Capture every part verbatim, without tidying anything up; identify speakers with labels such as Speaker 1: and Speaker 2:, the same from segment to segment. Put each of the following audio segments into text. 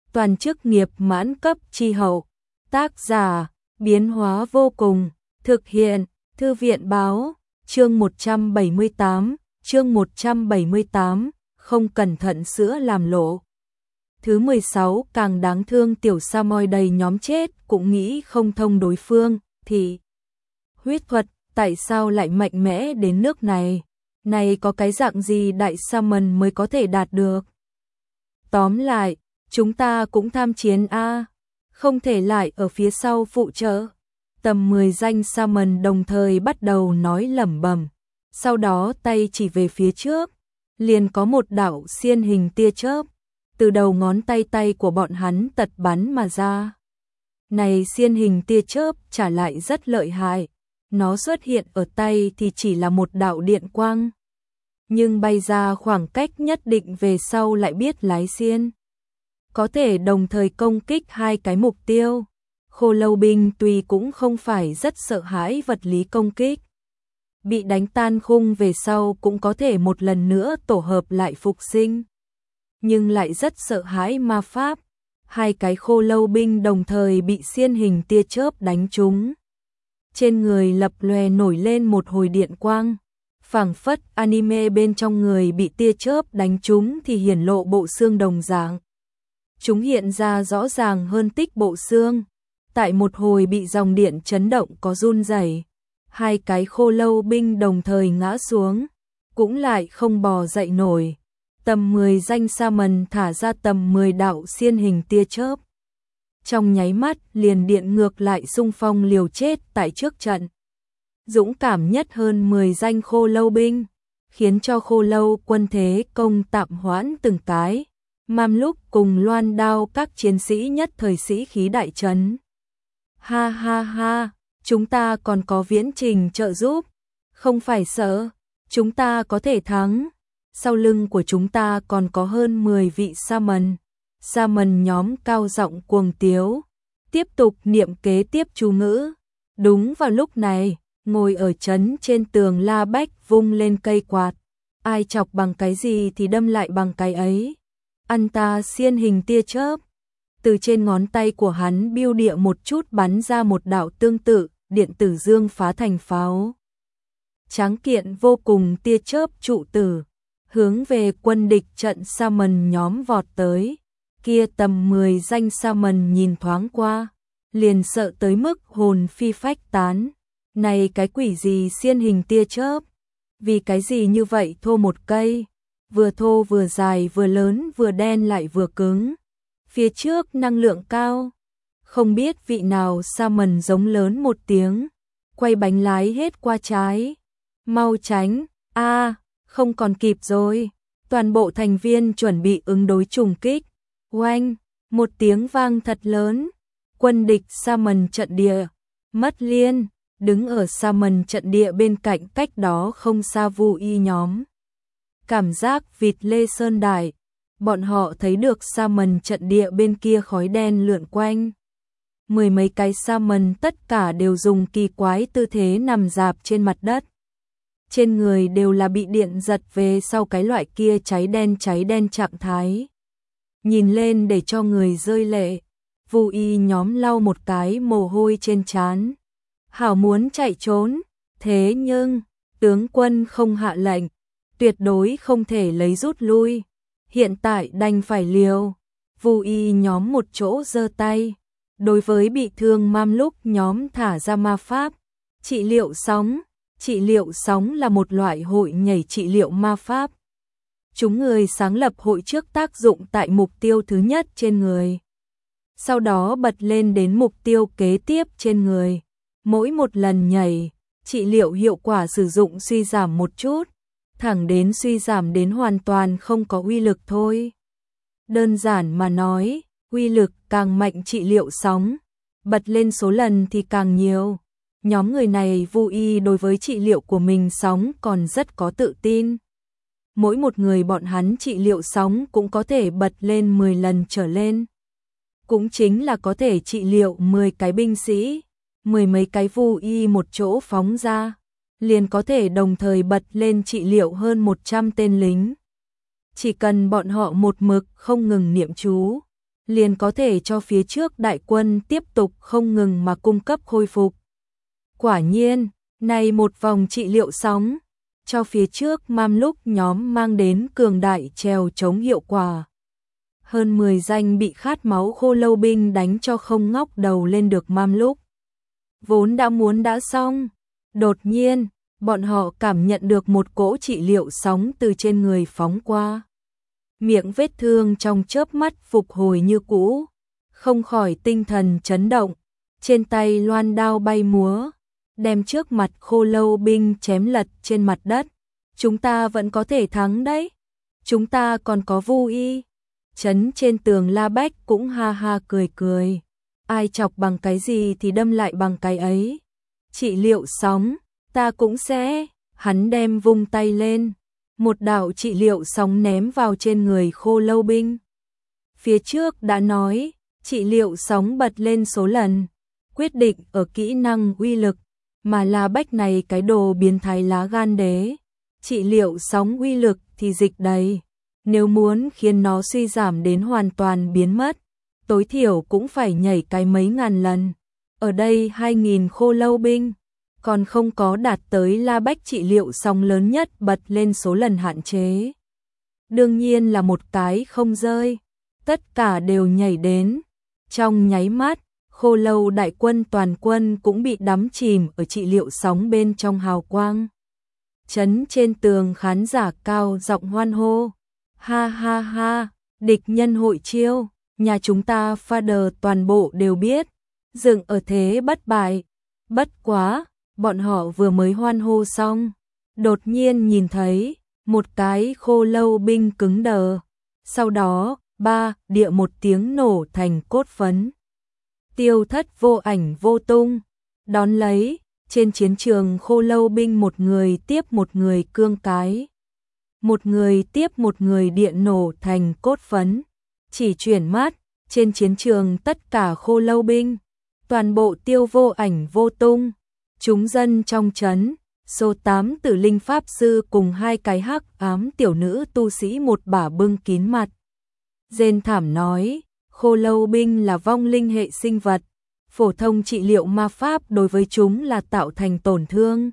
Speaker 1: toàn chức nghiệp mãn cấp chi hậu. Tác giả, biến hóa vô cùng, thực hiện, Thư viện báo, chương một trăm bảy mươi tám, chương một trăm bảy mươi tám, không cẩn thận sữa làm lộ. Thứ mười sáu, càng đáng thương tiểu sa moi đầy nhóm chết cũng nghĩ không thông đối phương, thì huyết thuật, tại sao lại mạnh mẽ đến nước này? Này có cái dạng gì đại sa mần mới có thể đạt được? Tóm lại, chúng ta cũng tham chiến a, không thể lại ở phía sau phụ trợ. Tầm mười danh sa mần đồng thời bắt đầu nói lẩm bẩm, sau đó tay chỉ về phía trước, liền có một đạo xiên hình tia chớp từ đầu ngón tay tay của bọn hắn tật bắn mà ra. Này xiên hình tia chớp trả lại rất lợi hại, nó xuất hiện ở tay thì chỉ là một đạo điện quang, nhưng bay ra khoảng cách nhất định về sau lại biết lái xiên, có thể đồng thời công kích hai cái mục tiêu. Khô lâu binh tuy cũng không phải rất sợ hãi vật lý công kích, bị đánh tan khung về sau cũng có thể một lần nữa tổ hợp lại phục sinh, nhưng lại rất sợ hãi ma pháp. Hai cái khô lâu binh đồng thời bị xiên hình tia chớp đánh trúng, trên người lập lòe nổi lên một hồi điện quang, phảng phất anime bên trong người bị tia chớp đánh trúng thì hiển lộ bộ xương đồng dạng. Chúng hiện ra rõ ràng hơn tích bộ xương, tại một hồi bị dòng điện chấn động có run rẩy, hai cái khô lâu binh đồng thời ngã xuống, cũng lại không bò dậy nổi. Tầm mười danh sa mần thả ra tầm mười đạo xiên hình tia chớp, trong nháy mắt liền điện ngược lại xung phong liều chết tại trước trận. Dũng cảm nhất hơn mười danh khô lâu binh, khiến cho khô lâu quân thế công tạm hoãn từng cái. Mam lúc cùng loan đao các chiến sĩ nhất thời sĩ khí đại trấn. Ha ha ha, chúng ta còn có viễn trình trợ giúp, không phải sợ, chúng ta có thể thắng. Sau lưng của chúng ta còn có hơn mười vị sa mần. Sa mần nhóm cao giọng cuồng tiếu, tiếp tục niệm kế tiếp chú ngữ. Đúng vào lúc này, ngồi ở trấn trên tường La Bách vung lên cây quạt, ai chọc bằng cái gì thì đâm lại bằng cái ấy. Ăn ta xiên hình tia chớp, từ trên ngón tay của hắn biêu địa một chút bắn ra một đạo tương tự, điện tử dương phá thành pháo. Tráng kiện vô cùng tia chớp trụ tử, hướng về quân địch trận sa mần nhóm vọt tới. Kia tầm mười danh sa mần nhìn thoáng qua, liền sợ tới mức hồn phi phách tán. Này cái quỷ gì xiên hình tia chớp? Vì cái gì như vậy thô một cây? Vừa thô vừa dài vừa lớn vừa đen lại vừa cứng. Phía trước năng lượng cao. Không biết vị nào sa mần giống lớn một tiếng, quay bánh lái hết qua trái. Mau tránh, a à, không còn kịp rồi. Toàn bộ thành viên chuẩn bị ứng đối trùng kích. Oanh, một tiếng vang thật lớn. Quân địch sa mần trận địa mất liên, đứng ở sa mần trận địa bên cạnh cách đó không xa Vu Y nhóm. Cảm giác vịt lê sơn đại, bọn họ thấy được sa mần trận địa bên kia khói đen lượn quanh. Mười mấy cái sa mần tất cả đều dùng kỳ quái tư thế nằm rạp trên mặt đất. Trên người đều là bị điện giật về sau cái loại kia cháy đen cháy đen trạng thái. Nhìn lên để cho người rơi lệ. Vu Y nhóm lau một cái mồ hôi trên trán. Hảo muốn chạy trốn, thế nhưng tướng quân không hạ lệnh, tuyệt đối không thể lấy rút lui. Hiện tại đành phải liều. Vu Y nhóm một chỗ giơ tay, đối với bị thương Mam lúc nhóm thả ra ma pháp trị liệu sóng. Trị liệu sóng là một loại hội nhảy trị liệu ma pháp. Chúng người sáng lập hội trước tác dụng tại mục tiêu thứ nhất trên người, sau đó bật lên đến mục tiêu kế tiếp trên người. Mỗi một lần nhảy, trị liệu hiệu quả sử dụng suy giảm một chút, thẳng đến suy giảm đến hoàn toàn không có uy lực thôi. Đơn giản mà nói, uy lực càng mạnh trị liệu sóng, bật lên số lần thì càng nhiều. Nhóm người này Vu Y đối với trị liệu của mình sóng còn rất có tự tin. Mỗi một người bọn hắn trị liệu sóng cũng có thể bật lên mười lần trở lên. Cũng chính là có thể trị liệu mười cái binh sĩ, mười mấy cái Vu Y một chỗ phóng ra, liền có thể đồng thời bật lên trị liệu hơn một trăm tên lính. Chỉ cần bọn họ một mực không ngừng niệm chú, liền có thể cho phía trước đại quân tiếp tục không ngừng mà cung cấp khôi phục. Quả nhiên, này một vòng trị liệu sóng, cho phía trước Mam Lúc nhóm mang đến cường đại trèo chống hiệu quả. Hơn mười danh bị khát máu khô lâu binh đánh cho không ngóc đầu lên được Mam Lúc. Vốn đã muốn đã xong, đột nhiên, bọn họ cảm nhận được một cỗ trị liệu sóng từ trên người phóng qua. Miệng vết thương trong chớp mắt phục hồi như cũ, không khỏi tinh thần chấn động, trên tay loan đao bay múa, đem trước mặt khô lâu binh chém lật trên mặt đất. Chúng ta vẫn có thể thắng đấy, chúng ta còn có Vu Y. Chấn trên tường La Bách cũng ha ha cười cười, ai chọc bằng cái gì thì đâm lại bằng cái ấy. Trị liệu sóng, ta cũng sẽ, hắn đem vung tay lên, một đạo trị liệu sóng ném vào trên người khô lâu binh. Phía trước đã nói, trị liệu sóng bật lên số lần, quyết định ở kỹ năng uy lực, mà La Bách này cái đồ biến thái lá gan đế. Trị liệu sóng uy lực thì dịch đầy, nếu muốn khiến nó suy giảm đến hoàn toàn biến mất, tối thiểu cũng phải nhảy cái mấy ngàn lần. Ở đây hai nghìn khô lâu binh, còn không có đạt tới La Bách trị liệu sóng lớn nhất bật lên số lần hạn chế. Đương nhiên là một cái không rơi, tất cả đều nhảy đến. Trong nháy mắt, khô lâu đại quân toàn quân cũng bị đắm chìm ở trị liệu sóng bên trong hào quang. Chấn trên tường khán giả cao giọng hoan hô. Ha ha ha, địch nhân hội chiêu, nhà chúng ta Father toàn bộ đều biết, dựng ở thế bất bại. Bất quá, bọn họ vừa mới hoan hô xong, đột nhiên nhìn thấy một cái khô lâu binh cứng đờ. Sau đó, ba, địa một tiếng nổ thành cốt phấn. Tiêu thất vô ảnh vô tung, đón lấy, trên chiến trường khô lâu binh một người tiếp một người cương cái. Một người tiếp một người điện nổ thành cốt phấn. Chỉ chuyển mắt, trên chiến trường tất cả khô lâu binh, toàn bộ tiêu vô ảnh vô tung. Chúng dân trong trấn, số tám tử linh pháp sư cùng hai cái hắc ám tiểu nữ tu sĩ một bả bưng kín mặt. Rên thảm nói, khô lâu binh là vong linh hệ sinh vật, phổ thông trị liệu ma pháp đối với chúng là tạo thành tổn thương,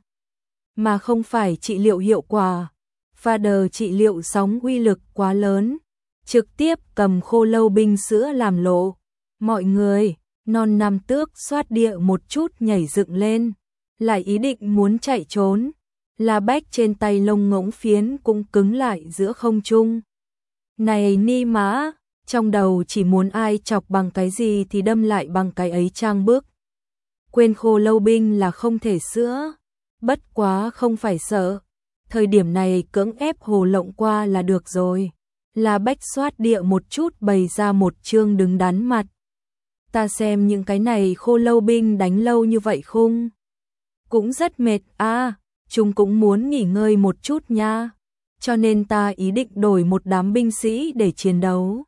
Speaker 1: mà không phải trị liệu hiệu quả. Father trị liệu sóng uy lực quá lớn, trực tiếp cầm khô lâu binh sữa làm lộ. Mọi người, non nam tước xoát địa một chút nhảy dựng lên, lại ý định muốn chạy trốn. La Bách trên tay lông ngỗng phiến cũng cứng lại giữa không trung. Này ni má, trong đầu chỉ muốn ai chọc bằng cái gì thì đâm lại bằng cái ấy trang bức. Quên khô lâu binh là không thể sữa, bất quá không phải sợ. Thời điểm này cưỡng ép hồ lộng qua là được rồi. La Bách xoát địa một chút bày ra một chương đứng đắn mặt. Ta xem những cái này khô lâu binh đánh lâu như vậy không? Cũng rất mệt à, chúng cũng muốn nghỉ ngơi một chút nha. Cho nên ta ý định đổi một đám binh sĩ để chiến đấu.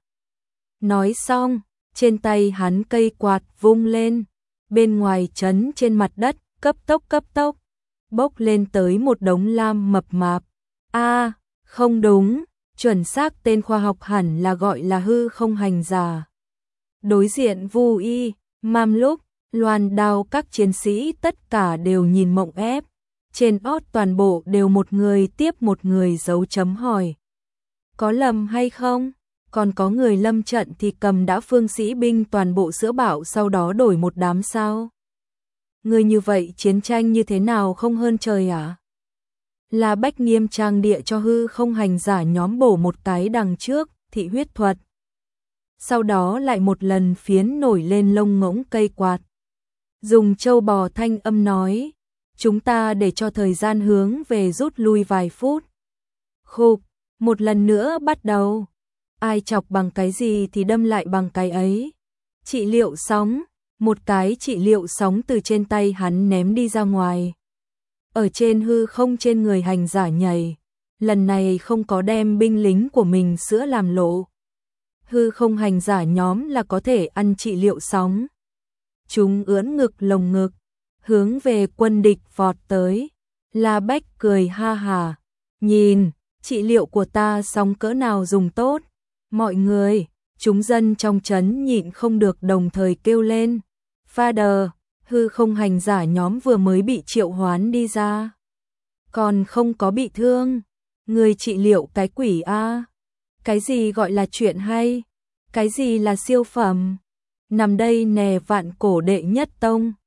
Speaker 1: Nói xong, trên tay hắn cây quạt vung lên. Bên ngoài trấn trên mặt đất, cấp tốc cấp tốc. Bốc lên tới một đống lam mập mạp. A, à, không đúng, chuẩn xác tên khoa học hẳn là gọi là hư không hành giả. Đối diện Vu Y, Mam Lúc, loan đao các chiến sĩ tất cả đều nhìn mộng ép. Trên ót toàn bộ đều một người tiếp một người dấu chấm hỏi. Có lầm hay không? Còn có người lâm trận thì cầm đã phương sĩ binh toàn bộ sữa bảo sau đó đổi một đám sao? Người như vậy chiến tranh như thế nào không hơn trời à? La Bách nghiêm trang địa cho hư không hành giả nhóm bổ một cái đằng trước, thị huyết thuật. Sau đó lại một lần phiến nổi lên lông ngỗng cây quạt. Dùng châu bò thanh âm nói, chúng ta để cho thời gian hướng về rút lui vài phút. Khục, một lần nữa bắt đầu. Ai chọc bằng cái gì thì đâm lại bằng cái ấy. Trị liệu sóng, một cái trị liệu sóng từ trên tay hắn ném đi ra ngoài. Ở trên hư không trên người hành giả nhảy, lần này không có đem binh lính của mình sữa làm lộ. Hư không hành giả nhóm là có thể ăn trị liệu sóng. Chúng ưỡn ngực lồng ngực, hướng về quân địch vọt tới. La Bách cười ha hà, nhìn, trị liệu của ta sóng cỡ nào dùng tốt. Mọi người, chúng dân trong trấn nhịn không được đồng thời kêu lên. Father, hư không hành giả nhóm vừa mới bị triệu hoán đi ra. Còn không có bị thương. Người trị liệu cái quỷ a? Cái gì gọi là chuyện hay? Cái gì là siêu phẩm? Nằm đây nè vạn cổ đệ nhất tông.